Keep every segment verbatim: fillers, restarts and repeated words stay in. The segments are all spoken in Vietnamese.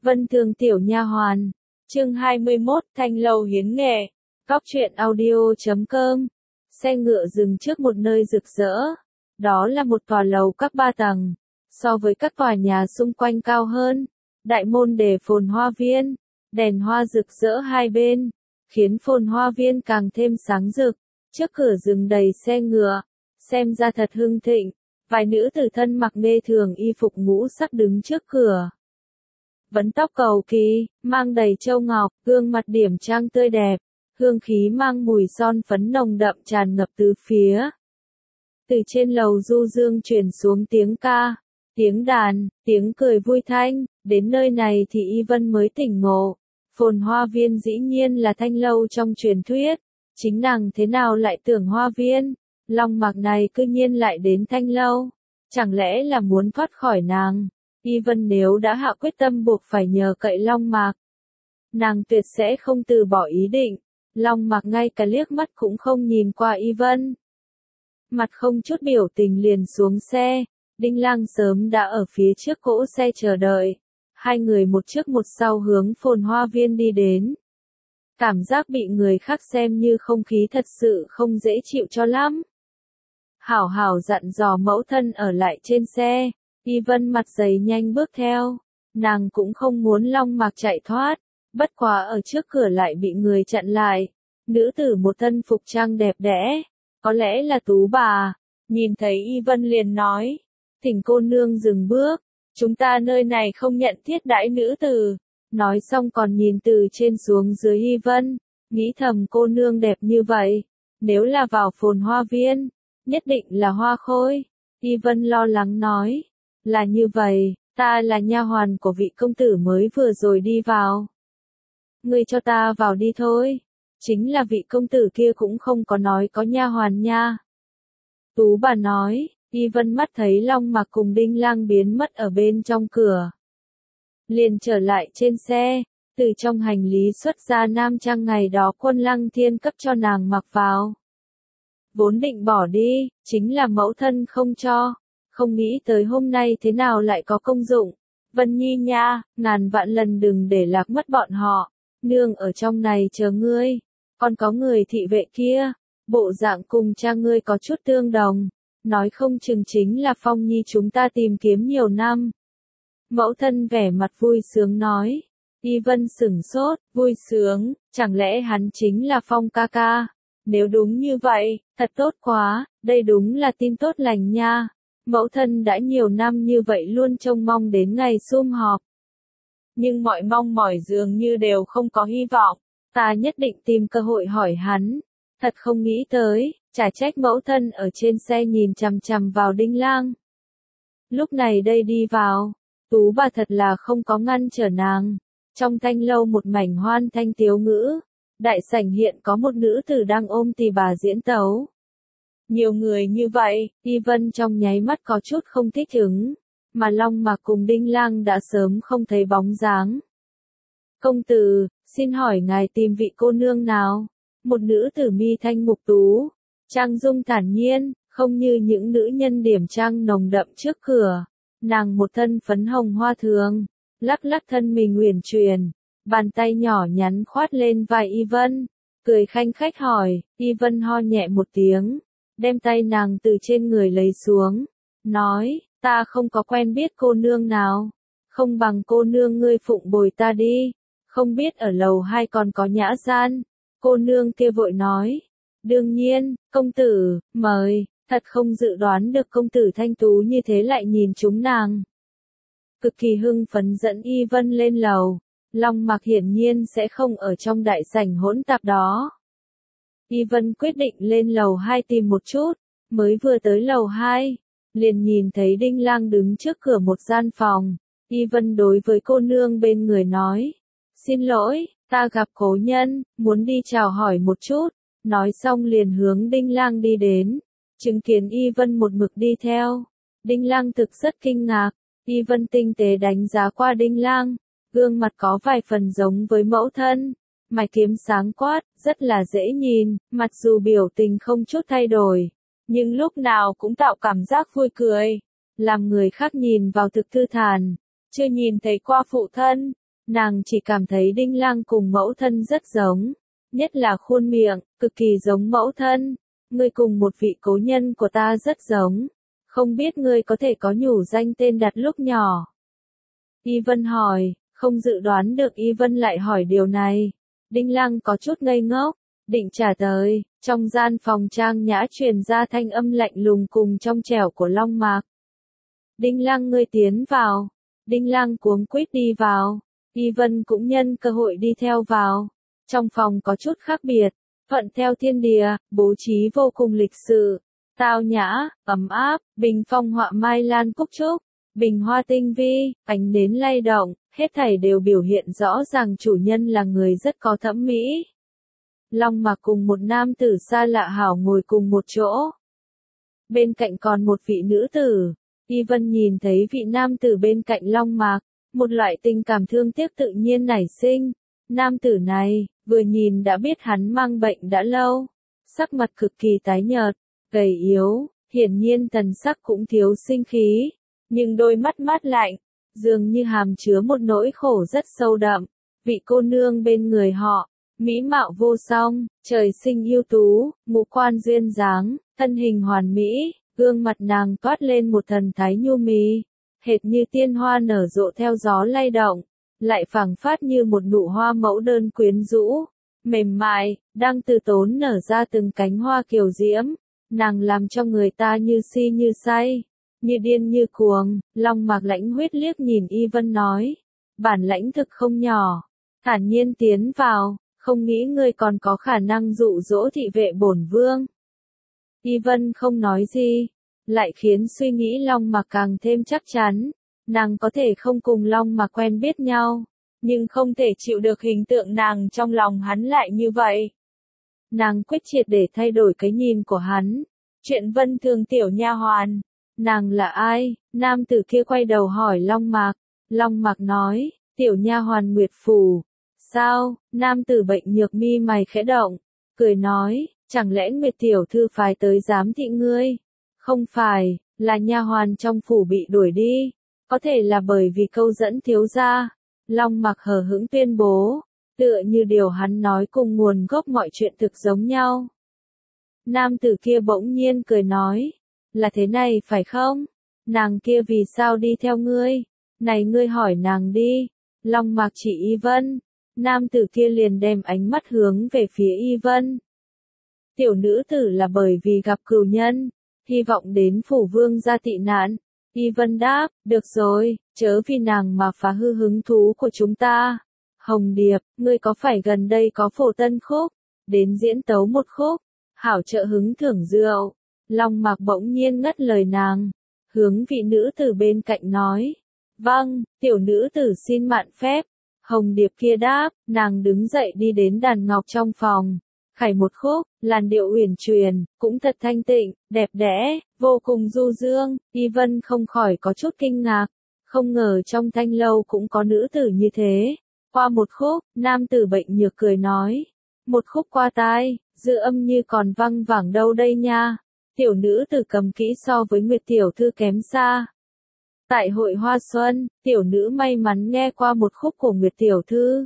Vân Thường tiểu nha hoàn. Chương hai mươi mốt, Thanh lâu hiến nghệ. Cóc truyện audio chấm com. Xe ngựa dừng trước một nơi rực rỡ. Đó là một tòa lầu các ba tầng, so với các tòa nhà xung quanh cao hơn. Đại môn đề phồn hoa viên, đèn hoa rực rỡ hai bên, khiến phồn hoa viên càng thêm sáng rực. Trước cửa dừng đầy xe ngựa, xem ra thật hưng thịnh. Vài nữ tử thân mặc mê thường y phục ngũ sắc đứng trước cửa. Vấn tóc cầu kỳ, mang đầy châu ngọc, gương mặt điểm trang tươi đẹp, hương khí mang mùi son phấn nồng đậm tràn ngập tứ phía. Từ trên lầu du dương truyền xuống tiếng ca, tiếng đàn, tiếng cười vui thanh, đến nơi này thì Y Vân mới tỉnh ngộ. Phồn hoa viên dĩ nhiên là thanh lâu trong truyền thuyết, chính nàng thế nào lại tưởng hoa viên, Long Mạc này cư nhiên lại đến thanh lâu, chẳng lẽ là muốn thoát khỏi nàng. Y Vân nếu đã hạ quyết tâm buộc phải nhờ cậy Long Mạc, nàng tuyệt sẽ không từ bỏ ý định. Long Mạc ngay cả liếc mắt cũng không nhìn qua Y Vân, mặt không chút biểu tình liền xuống xe. Đinh Lang sớm đã ở phía trước cỗ xe chờ đợi, hai người một trước một sau hướng phồn hoa viên đi đến. Cảm giác bị người khác xem như không khí thật sự không dễ chịu cho lắm. Hảo hảo dặn dò mẫu thân ở lại trên xe. Y Vân mặt dày nhanh bước theo, nàng cũng không muốn Long Mạc chạy thoát, bất quá ở trước cửa lại bị người chặn lại. Nữ tử một thân phục trang đẹp đẽ, có lẽ là Tú bà, nhìn thấy Y Vân liền nói, thỉnh cô nương dừng bước, chúng ta nơi này không nhận thiết đãi nữ tử. Nói xong còn nhìn từ trên xuống dưới Y Vân, nghĩ thầm cô nương đẹp như vậy, nếu là vào phồn hoa viên, nhất định là hoa khôi. Y Vân lo lắng nói, là như vậy, ta là nha hoàn của vị công tử mới vừa rồi đi vào. Ngươi cho ta vào đi thôi. Chính là vị công tử kia cũng không có nói có nha hoàn nha. Tú bà nói. Y Vân mắt thấy Long Mạc cùng Đinh Lang biến mất ở bên trong cửa, liền trở lại trên xe, từ trong hành lý xuất ra nam trang ngày đó Quân Lăng Thiên cấp cho nàng mặc vào. Vốn định bỏ đi, chính là mẫu thân không cho, không nghĩ tới hôm nay thế nào lại có công dụng. Vân Nhi nha, ngàn vạn lần đừng để lạc mất bọn họ, nương ở trong này chờ ngươi, còn có người thị vệ kia, bộ dạng cùng cha ngươi có chút tương đồng. Nói không chừng chính là Phong Nhi chúng ta tìm kiếm nhiều năm. Mẫu thân vẻ mặt vui sướng nói. Y Vân sửng sốt, vui sướng, chẳng lẽ hắn chính là Phong ca ca? Nếu đúng như vậy, thật tốt quá, đây đúng là tin tốt lành nha. Mẫu thân đã nhiều năm như vậy luôn trông mong đến ngày sum họp. Nhưng mọi mong mỏi dường như đều không có hy vọng, ta nhất định tìm cơ hội hỏi hắn. Thật không nghĩ tới, chả trách mẫu thân ở trên xe nhìn chằm chằm vào Đinh Lang. Lúc này đây đi vào, Tú bà thật là không có ngăn trở nàng. Trong thanh lâu một mảnh hoan thanh tiếu ngữ, đại sảnh hiện có một nữ tử đang ôm tỳ bà diễn tấu. Nhiều người như vậy, Y Vân trong nháy mắt có chút không thích ứng, mà Long Mạc cùng Đinh Lang đã sớm không thấy bóng dáng. Công tử, xin hỏi ngài tìm vị cô nương nào? Một nữ tử mi thanh mục tú, trang dung thản nhiên, không như những nữ nhân điểm trang nồng đậm trước cửa. Nàng một thân phấn hồng hoa thường, lắc lắc thân mình uyển chuyển, bàn tay nhỏ nhắn khoát lên vai Y Vân, cười khanh khách hỏi. Y Vân ho nhẹ một tiếng, đem tay nàng từ trên người lấy xuống, nói, ta không có quen biết cô nương nào, không bằng cô nương ngươi phụng bồi ta đi, không biết ở lầu hai còn có nhã gian. Cô nương kia vội nói, đương nhiên, công tử, mời, thật không dự đoán được công tử thanh tú như thế lại nhìn chúng nàng. Cực kỳ hưng phấn dẫn Y Vân lên lầu, Long Mạc hiển nhiên sẽ không ở trong đại sảnh hỗn tạp đó. Y Vân quyết định lên lầu hai tìm một chút, mới vừa tới lầu hai, liền nhìn thấy Đinh Lang đứng trước cửa một gian phòng. Y Vân đối với cô nương bên người nói, xin lỗi, ta gặp cố nhân, muốn đi chào hỏi một chút. Nói xong liền hướng Đinh Lang đi đến, chứng kiến Y Vân một mực đi theo. Đinh Lang thực rất kinh ngạc, Y Vân tinh tế đánh giá qua Đinh Lang, gương mặt có vài phần giống với mẫu thân, mày kiếm sáng quát, rất là dễ nhìn, mặc dù biểu tình không chút thay đổi, nhưng lúc nào cũng tạo cảm giác vui cười, làm người khác nhìn vào thực thư thản, chưa nhìn thấy qua phụ thân. Nàng chỉ cảm thấy Đinh Lang cùng mẫu thân rất giống, nhất là khuôn miệng, cực kỳ giống mẫu thân. Ngươi cùng một vị cố nhân của ta rất giống, không biết ngươi có thể có nhủ danh tên đặt lúc nhỏ. Y Vân hỏi, không dự đoán được Y Vân lại hỏi điều này. Đinh Lang có chút ngây ngốc, định trả lời, trong gian phòng trang nhã truyền ra thanh âm lạnh lùng cùng trong trẻo của Long Mạc. Đinh Lang ngươi tiến vào. Đinh Lang cuống quýt đi vào. Y Vân cũng nhân cơ hội đi theo vào. Trong phòng có chút khác biệt, thuận theo thiên địa, bố trí vô cùng lịch sự, tao nhã, ấm áp, bình phong họa mai lan cúc trúc, bình hoa tinh vi, ánh nến lay động, hết thảy đều biểu hiện rõ ràng chủ nhân là người rất có thẩm mỹ. Long Mạc cùng một nam tử xa lạ hảo ngồi cùng một chỗ. Bên cạnh còn một vị nữ tử. Y Vân nhìn thấy vị nam tử bên cạnh Long Mạc, một loại tình cảm thương tiếc tự nhiên nảy sinh. Nam tử này, vừa nhìn đã biết hắn mang bệnh đã lâu, sắc mặt cực kỳ tái nhợt, gầy yếu, hiển nhiên thần sắc cũng thiếu sinh khí, nhưng đôi mắt mát lạnh, dường như hàm chứa một nỗi khổ rất sâu đậm. Vị cô nương bên người họ, mỹ mạo vô song, trời sinh ưu tú, ngũ quan duyên dáng, thân hình hoàn mỹ, gương mặt nàng toát lên một thần thái nhu mì, hệt như tiên hoa nở rộ theo gió lay động, lại phảng phát như một nụ hoa mẫu đơn quyến rũ, mềm mại, đang từ tốn nở ra từng cánh hoa kiều diễm, nàng làm cho người ta như si như say, như điên như cuồng. Long Mạc lãnh huyết liếc nhìn Y Vân nói, bản lãnh thực không nhỏ, thản nhiên tiến vào, không nghĩ ngươi còn có khả năng dụ dỗ thị vệ bổn vương. Y Vân không nói gì, lại khiến suy nghĩ Long Mạc càng thêm chắc chắn. Nàng có thể không cùng Long Mạc quen biết nhau, nhưng không thể chịu được hình tượng nàng trong lòng hắn lại như vậy. Nàng quyết triệt để thay đổi cái nhìn của hắn. Chuyện Vân Thường tiểu nha hoàn, nàng là ai? Nam tử kia quay đầu hỏi Long Mạc. Long Mạc nói, tiểu nha hoàn Nguyệt Phủ. Sao? Nam tử bệnh nhược mi mày khẽ động, cười nói, chẳng lẽ Nguyệt tiểu thư phái tới giám thị ngươi? Không phải, là nha hoàn trong phủ bị đuổi đi. Có thể là bởi vì câu dẫn thiếu gia. Long Mạc hờ hững tuyên bố, tựa như điều hắn nói cùng nguồn gốc mọi chuyện thực giống nhau. Nam tử kia bỗng nhiên cười nói, là thế này phải không? Nàng kia vì sao đi theo ngươi? Này ngươi hỏi nàng đi. Long Mạc chỉ Y Vân. Nam tử kia liền đem ánh mắt hướng về phía Y Vân. Tiểu nữ tử là bởi vì gặp cừu nhân, hy vọng đến phủ vương gia tị nạn. Y Vân đáp, được rồi, chớ vì nàng mà phá hư hứng thú của chúng ta. Hồng Điệp, ngươi có phải gần đây có phổ tân khúc, đến diễn tấu một khúc, hảo trợ hứng thưởng rượu. Long Mạc bỗng nhiên ngắt lời nàng, hướng vị nữ tử bên cạnh nói, vâng, tiểu nữ tử xin mạn phép. Hồng Điệp kia đáp, nàng đứng dậy đi đến đàn ngọc trong phòng, khải một khúc, làn điệu uyển chuyển, cũng thật thanh tịnh, đẹp đẽ, vô cùng du dương. Y Vân không khỏi có chút kinh ngạc, không ngờ trong thanh lâu cũng có nữ tử như thế. Qua một khúc, nam tử bệnh nhược cười nói, một khúc qua tai, dư âm như còn văng vẳng đâu đây nha. Tiểu nữ tử cầm kỹ so với Nguyệt tiểu thư kém xa. Tại hội Hoa Xuân, tiểu nữ may mắn nghe qua một khúc của Nguyệt tiểu thư.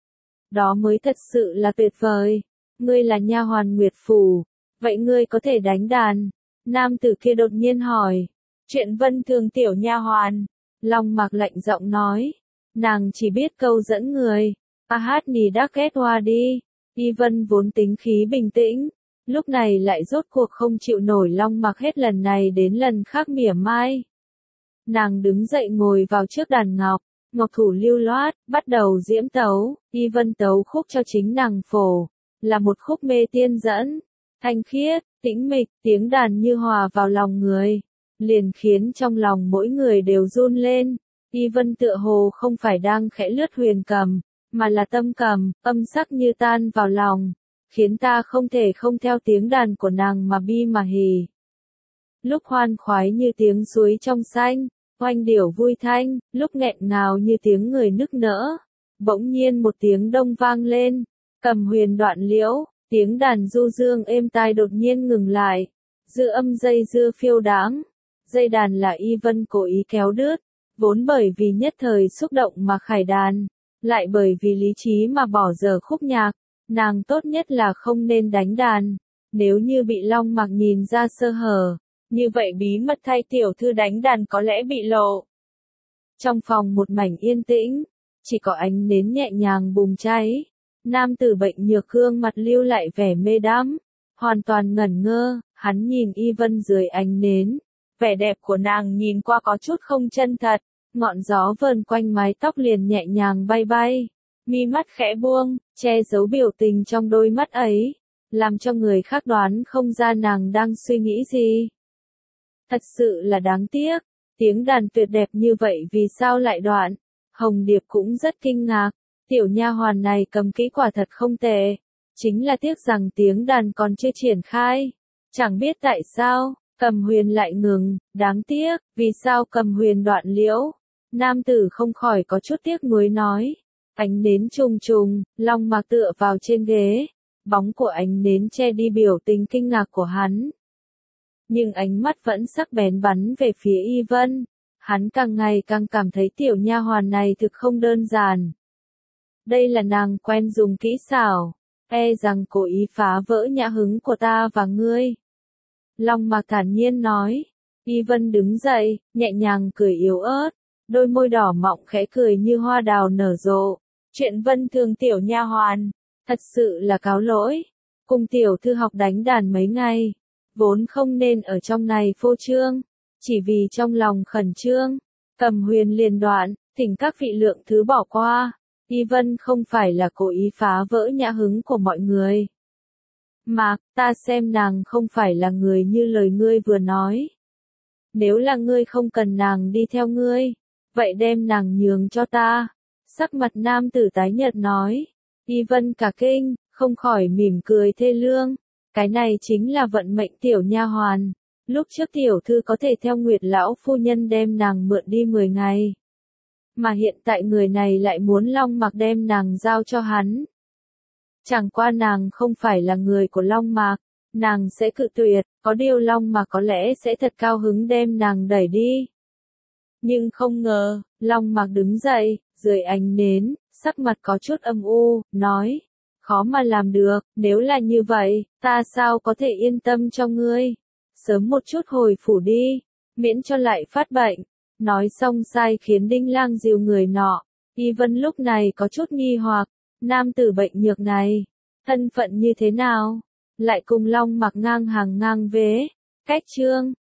Đó mới thật sự là tuyệt vời. Ngươi là nha hoàn Nguyệt Phủ, vậy ngươi có thể đánh đàn? Nam tử kia đột nhiên hỏi. Chuyện Vân Thường tiểu nha hoàn. Long Mạc lạnh giọng nói, nàng chỉ biết câu dẫn người. A hát nì đắc ghét hoa đi. Y Vân vốn tính khí bình tĩnh, lúc này lại rốt cuộc không chịu nổi Long Mạc hết lần này đến lần khác mỉa mai. Nàng đứng dậy ngồi vào trước đàn ngọc, ngọc thủ lưu loát, bắt đầu diễm tấu. Y Vân tấu khúc cho chính nàng phổ, là một khúc mê tiên dẫn, thanh khiết, tĩnh mịch, tiếng đàn như hòa vào lòng người, liền khiến trong lòng mỗi người đều run lên. Y Vân tựa hồ không phải đang khẽ lướt huyền cầm, mà là tâm cầm, âm sắc như tan vào lòng, khiến ta không thể không theo tiếng đàn của nàng mà bi mà hỉ. Lúc hoan khoái như tiếng suối trong xanh, oanh điểu vui thanh, lúc nghẹn ngào như tiếng người nức nở. Bỗng nhiên một tiếng đông vang lên, cầm huyền đoạn liễu, tiếng đàn du dương êm tai đột nhiên ngừng lại, dư âm dây dưa phiêu đáng. Dây đàn là Y Vân cố ý kéo đứt, vốn bởi vì nhất thời xúc động mà khải đàn, lại bởi vì lý trí mà bỏ dở khúc nhạc, nàng tốt nhất là không nên đánh đàn. Nếu như bị Long Mạc nhìn ra sơ hở, như vậy bí mật thay tiểu thư đánh đàn có lẽ bị lộ. Trong phòng một mảnh yên tĩnh, chỉ có ánh nến nhẹ nhàng bùng cháy. Nam tử bệnh nhược gương mặt lưu lại vẻ mê đắm, hoàn toàn ngẩn ngơ, hắn nhìn Y Vân dưới ánh nến. Vẻ đẹp của nàng nhìn qua có chút không chân thật, ngọn gió vờn quanh mái tóc liền nhẹ nhàng bay bay. Mi mắt khẽ buông, che giấu biểu tình trong đôi mắt ấy, làm cho người khác đoán không ra nàng đang suy nghĩ gì. Thật sự là đáng tiếc, tiếng đàn tuyệt đẹp như vậy vì sao lại đoạn? Hồng Điệp cũng rất kinh ngạc, tiểu nha hoàn này cầm kỹ quả thật không tệ, chính là tiếc rằng tiếng đàn còn chưa triển khai. Chẳng biết tại sao, Cầm Huyền lại ngừng, đáng tiếc, vì sao Cầm Huyền đoạn liễu? Nam tử không khỏi có chút tiếc nuối nói. Ánh nến trùng trùng, Long Mạc tựa vào trên ghế, bóng của ánh nến che đi biểu tình kinh ngạc của hắn. Nhưng ánh mắt vẫn sắc bén bắn về phía Y Vân, hắn càng ngày càng cảm thấy tiểu nha hoàn này thực không đơn giản. Đây là nàng quen dùng kỹ xảo, e rằng cố ý phá vỡ nhã hứng của ta và ngươi. Long Mạc thản nhiên nói. Y Vân đứng dậy, nhẹ nhàng cười yếu ớt, đôi môi đỏ mọng khẽ cười như hoa đào nở rộ. Chuyện Vân thường tiểu nha hoàn, thật sự là cáo lỗi. Cùng tiểu thư học đánh đàn mấy ngày, vốn không nên ở trong này phô trương, chỉ vì trong lòng khẩn trương. Cầm Huyền liền đoạn, thỉnh các vị lượng thứ bỏ qua. Y Vân không phải là cố ý phá vỡ nhã hứng của mọi người. Mạc, ta xem nàng không phải là người như lời ngươi vừa nói. Nếu là ngươi không cần nàng đi theo ngươi, vậy đem nàng nhường cho ta. Sắc mặt nam tử tái nhợt nói. Y Vân cả kinh, không khỏi mỉm cười thê lương. Cái này chính là vận mệnh tiểu nha hoàn. Lúc trước tiểu thư có thể theo Nguyệt lão phu nhân đem nàng mượn đi mười ngày. Mà hiện tại người này lại muốn Long Mạc đem nàng giao cho hắn. Chẳng qua nàng không phải là người của Long Mạc, nàng sẽ cự tuyệt, có điều Long Mạc có lẽ sẽ thật cao hứng đem nàng đẩy đi. Nhưng không ngờ, Long Mạc đứng dậy, dưới ánh nến, sắc mặt có chút âm u, nói, khó mà làm được, nếu là như vậy, ta sao có thể yên tâm cho ngươi, sớm một chút hồi phủ đi, miễn cho lại phát bệnh. Nói xong sai khiến Đinh Lang dìu người nọ. Y Vân lúc này có chút nghi hoặc, nam tử bệnh nhược này, thân phận như thế nào, lại cùng Long Mạc ngang hàng ngang vế. Cách chương